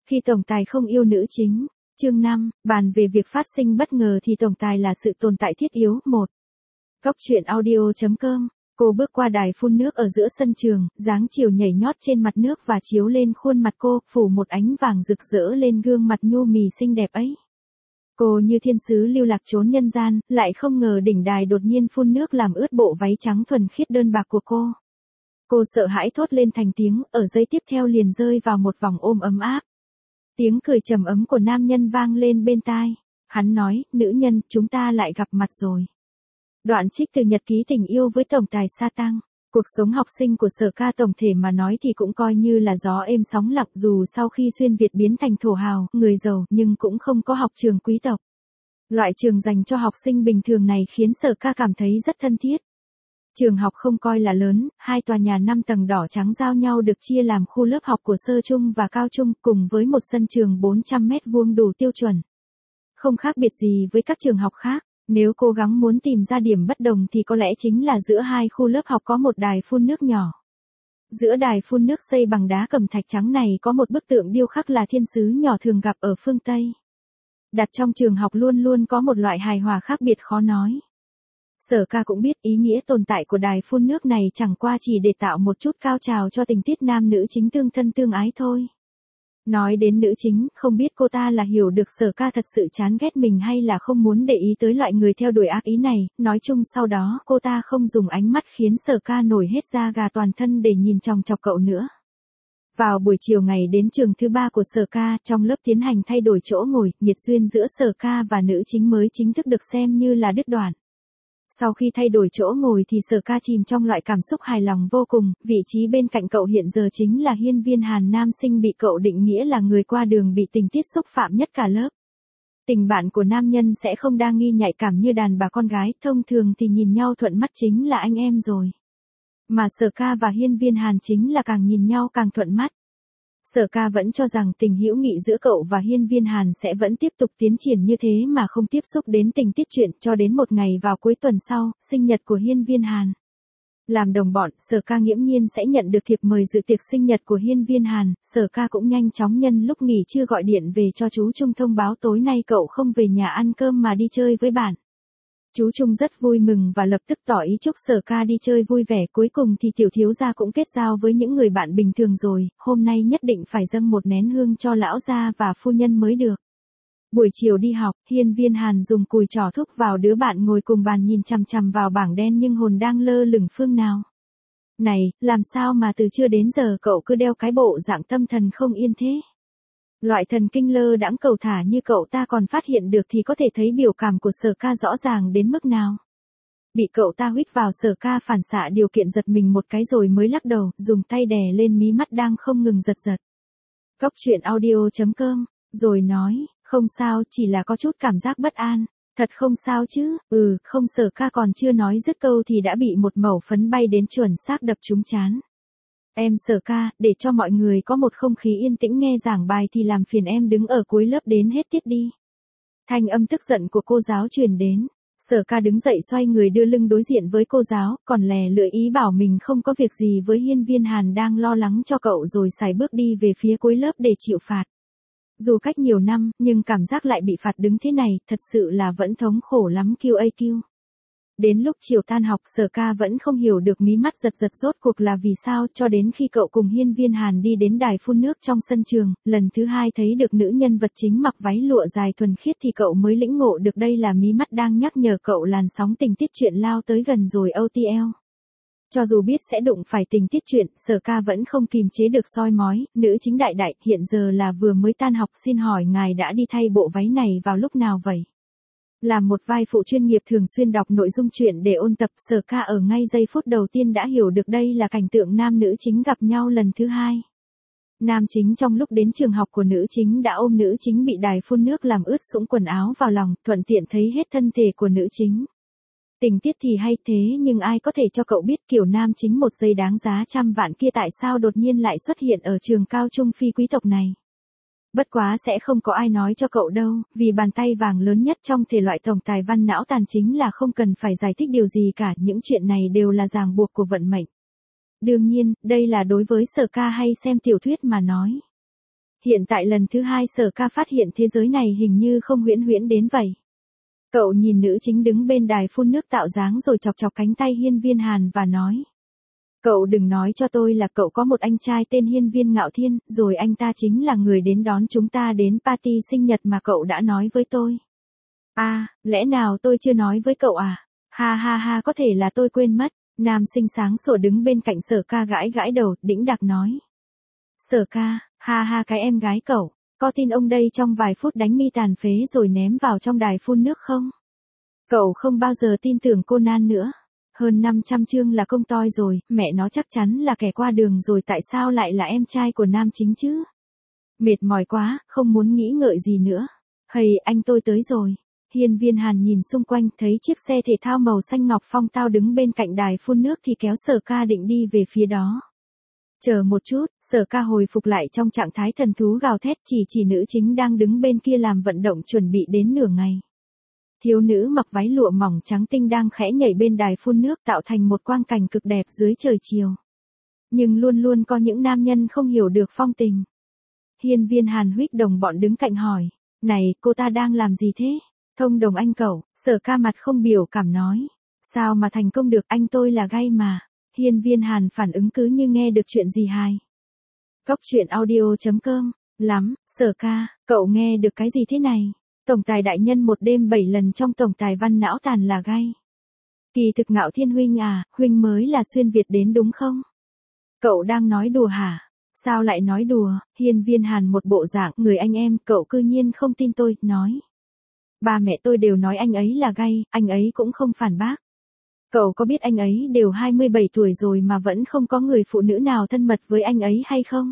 Khi tổng tài không yêu nữ chính. Chương 5, bàn về việc phát sinh bất ngờ thì tổng tài là sự tồn tại thiết yếu. 1. Góc truyện audio.com. Cô bước qua đài phun nước ở giữa sân trường, dáng chiều nhảy nhót trên mặt nước và chiếu lên khuôn mặt cô, phủ một ánh vàng rực rỡ lên gương mặt nhu mì xinh đẹp ấy. Cô như thiên sứ lưu lạc trốn nhân gian, lại không ngờ đỉnh đài đột nhiên phun nước làm ướt bộ váy trắng thuần khiết đơn bạc của cô. Cô sợ hãi thốt lên thành tiếng, ở giây tiếp theo liền rơi vào một vòng ôm ấm áp. Tiếng cười trầm ấm của nam nhân vang lên bên tai. Hắn nói, nữ nhân, chúng ta lại gặp mặt rồi. Đoạn trích từ nhật ký tình yêu với tổng tài Sa Tăng. Cuộc sống học sinh của Sở Ca tổng thể mà nói thì cũng coi như là gió êm sóng lặng, dù sau khi xuyên Việt biến thành thổ hào, người giàu, nhưng cũng không có học trường quý tộc. Loại trường dành cho học sinh bình thường này khiến Sở Ca cảm thấy rất thân thiết. Trường học không coi là lớn, 2 tòa nhà 5 tầng đỏ trắng giao nhau được chia làm khu lớp học của sơ trung và cao trung, cùng với một sân trường 400 mét vuông đủ tiêu chuẩn. Không khác biệt gì với các trường học khác. Nếu cố gắng muốn tìm ra điểm bất đồng thì có lẽ chính là giữa hai khu lớp học có một đài phun nước nhỏ. Giữa đài phun nước xây bằng đá cẩm thạch trắng này có một bức tượng điêu khắc là thiên sứ nhỏ thường gặp ở phương Tây. Đặt trong trường học luôn luôn có một loại hài hòa khác biệt khó nói. Sở Ca cũng biết ý nghĩa tồn tại của đài phun nước này chẳng qua chỉ để tạo một chút cao trào cho tình tiết nam nữ chính tương thân tương ái thôi. Nói đến nữ chính, không biết cô ta là hiểu được Sở Ca thật sự chán ghét mình hay là không muốn để ý tới loại người theo đuổi ác ý này, nói chung sau đó cô ta không dùng ánh mắt khiến Sở Ca nổi hết da gà toàn thân để nhìn chòng chọc cậu nữa. Vào buổi chiều ngày đến trường thứ 3 của Sở Ca, trong lớp tiến hành thay đổi chỗ ngồi, nhiệt duyên giữa Sở Ca và nữ chính mới chính thức được xem như là đứt đoạn. Sau khi thay đổi chỗ ngồi thì Sở Ca chìm trong loại cảm xúc hài lòng vô cùng, vị trí bên cạnh cậu hiện giờ chính là Hiên Viên Hàn, nam sinh bị cậu định nghĩa là người qua đường bị tình tiết xúc phạm nhất cả lớp. Tình bạn của nam nhân sẽ không đa nghi nhạy cảm như đàn bà con gái, thông thường thì nhìn nhau thuận mắt chính là anh em rồi. Mà Sở Ca và Hiên Viên Hàn chính là càng nhìn nhau càng thuận mắt. Sở Ca vẫn cho rằng tình hữu nghị giữa cậu và Hiên Viên Hàn sẽ vẫn tiếp tục tiến triển như thế mà không tiếp xúc đến tình tiết chuyện, cho đến một ngày vào cuối tuần sau, sinh nhật của Hiên Viên Hàn. Làm đồng bọn, Sở Ca nghiễm nhiên sẽ nhận được thiệp mời dự tiệc sinh nhật của Hiên Viên Hàn. Sở Ca cũng nhanh chóng nhân lúc nghỉ trưa gọi điện về cho chú Trung thông báo tối nay cậu không về nhà ăn cơm mà đi chơi với bạn. Chú Trung rất vui mừng và lập tức tỏ ý chúc Sở Ca đi chơi vui vẻ. Cuối cùng thì tiểu thiếu gia cũng kết giao với những người bạn bình thường rồi, hôm nay nhất định phải dâng một nén hương cho lão gia và phu nhân mới được. Buổi chiều đi học, Hiên Viên Hàn dùng cùi trỏ thúc vào đứa bạn ngồi cùng bàn nhìn chằm chằm vào bảng đen nhưng hồn đang lơ lửng phương nào. Này, làm sao mà từ trưa đến giờ cậu cứ đeo cái bộ dạng tâm thần không yên thế? Loại thần kinh lơ đãng cầu thả như cậu ta còn phát hiện được thì có thể thấy biểu cảm của Sở Ca rõ ràng đến mức nào. Bị cậu ta huýt vào, Sở Ca phản xạ điều kiện giật mình một cái rồi mới lắc đầu, dùng tay đè lên mí mắt đang không ngừng giật giật. Góc truyện audio.com, rồi nói, không sao, chỉ là có chút cảm giác bất an. Thật không sao chứ? Không. Sở Ca còn chưa nói dứt câu thì đã bị một mẩu phấn bay đến chuẩn xác đập trúng trán. Em Sở Ca, để cho mọi người có một không khí yên tĩnh nghe giảng bài thì làm phiền em đứng ở cuối lớp đến hết tiết đi. Thanh âm tức giận của cô giáo truyền đến. Sở Ca đứng dậy xoay người đưa lưng đối diện với cô giáo, còn lè lưỡi ý bảo mình không có việc gì với Hiên Viên Hàn đang lo lắng cho cậu rồi sải bước đi về phía cuối lớp để chịu phạt. Dù cách nhiều năm, nhưng cảm giác lại bị phạt đứng thế này, thật sự là vẫn thống khổ lắm QAQ. Đến lúc chiều tan học, Sở Ca vẫn không hiểu được mí mắt giật giật rốt cuộc là vì sao, cho đến khi cậu cùng Hiên Viên Hàn đi đến đài phun nước trong sân trường, lần thứ hai thấy được nữ nhân vật chính mặc váy lụa dài thuần khiết thì cậu mới lĩnh ngộ được đây là mí mắt đang nhắc nhở cậu làn sóng tình tiết chuyện lao tới gần rồi OTL. Cho dù biết sẽ đụng phải tình tiết chuyện, Sở Ca vẫn không kìm chế được soi mói, nữ chính đại đại, hiện giờ là vừa mới tan học, xin hỏi ngài đã đi thay bộ váy này vào lúc nào vậy? Làm một vai phụ chuyên nghiệp thường xuyên đọc nội dung truyện để ôn tập, Sở Ca ở ngay giây phút đầu tiên đã hiểu được đây là cảnh tượng nam nữ chính gặp nhau lần thứ hai. Nam chính trong lúc đến trường học của nữ chính đã ôm nữ chính bị đài phun nước làm ướt sũng quần áo vào lòng, thuận tiện thấy hết thân thể của nữ chính. Tình tiết thì hay thế nhưng ai có thể cho cậu biết kiểu nam chính một giây đáng giá trăm vạn kia tại sao đột nhiên lại xuất hiện ở trường cao trung phi quý tộc này. Bất quá sẽ không có ai nói cho cậu đâu, vì bàn tay vàng lớn nhất trong thể loại tổng tài văn não tàn chính là không cần phải giải thích điều gì cả, những chuyện này đều là ràng buộc của vận mệnh. Đương nhiên, đây là đối với Sở Ca hay xem tiểu thuyết mà nói. Hiện tại lần thứ hai Sở Ca phát hiện thế giới này hình như không huyễn huyễn đến vậy. Cậu nhìn nữ chính đứng bên đài phun nước tạo dáng rồi chọc chọc cánh tay Hiên Viên Hàn và nói. Cậu đừng nói cho tôi là cậu có một anh trai tên Hiên Viên Ngạo Thiên, rồi anh ta chính là người đến đón chúng ta đến party sinh nhật mà cậu đã nói với tôi. À, lẽ nào tôi chưa nói với cậu à? Ha ha ha, có thể là tôi quên mất. Nam sinh sáng sủa đứng bên cạnh Sở Ca gãi gãi đầu, đĩnh đạc nói. Sở Ca, ha ha, cái em gái cậu, có tin ông đây trong vài phút đánh mi tàn phế rồi ném vào trong đài phun nước không? Cậu không bao giờ tin tưởng Conan nữa. Hơn 500 chương là công toi rồi, mẹ nó chắc chắn là kẻ qua đường rồi, tại sao lại là em trai của nam chính chứ? Mệt mỏi quá, không muốn nghĩ ngợi gì nữa. Hầy, anh tôi tới rồi. Hiên Viên Hàn nhìn xung quanh, thấy chiếc xe thể thao màu xanh ngọc phong tao đứng bên cạnh đài phun nước thì kéo Sở Ca định đi về phía đó. Chờ một chút, Sở Ca hồi phục lại trong trạng thái thần thú gào thét, chỉ nữ chính đang đứng bên kia làm vận động chuẩn bị đến nửa ngày. Thiếu nữ mặc váy lụa mỏng trắng tinh đang khẽ nhảy bên đài phun nước tạo thành một quang cảnh cực đẹp dưới trời chiều. Nhưng luôn luôn có những nam nhân không hiểu được phong tình. Hiên Viên Hàn huých đồng bọn đứng cạnh hỏi. Này, cô ta đang làm gì thế? Thông đồng anh cậu, Sở Ca mặt không biểu cảm nói. Sao mà thành công được, anh tôi là gay mà. Hiên Viên Hàn phản ứng cứ như nghe được chuyện gì hài. Cóc truyện audio.com. Lắm, Sở Ca, cậu nghe được cái gì thế này? Tổng tài đại nhân một đêm 7 lần trong tổng tài văn não tàn là gay. Kỳ thực Ngạo Thiên huynh à, huynh mới là xuyên Việt đến đúng không? Cậu đang nói đùa hả? Sao lại nói đùa? Hiên Viên Hàn một bộ dạng người anh em, cậu cư nhiên không tin tôi, nói. Ba mẹ tôi đều nói anh ấy là gay, anh ấy cũng không phản bác. Cậu có biết anh ấy đều 27 tuổi rồi mà vẫn không có người phụ nữ nào thân mật với anh ấy hay không?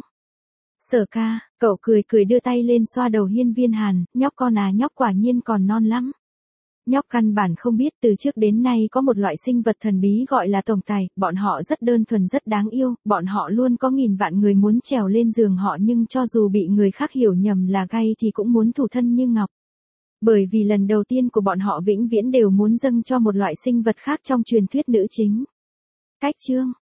Sở Ca, cậu cười cười đưa tay lên xoa đầu Hiên Viên Hàn, nhóc con à, nhóc quả nhiên còn non lắm. Nhóc căn bản không biết từ trước đến nay có một loại sinh vật thần bí gọi là tổng tài, bọn họ rất đơn thuần rất đáng yêu, bọn họ luôn có nghìn vạn người muốn trèo lên giường họ nhưng cho dù bị người khác hiểu nhầm là gay thì cũng muốn thủ thân như ngọc. Bởi vì lần đầu tiên của bọn họ vĩnh viễn đều muốn dâng cho một loại sinh vật khác trong truyền thuyết nữ chính. Cách chương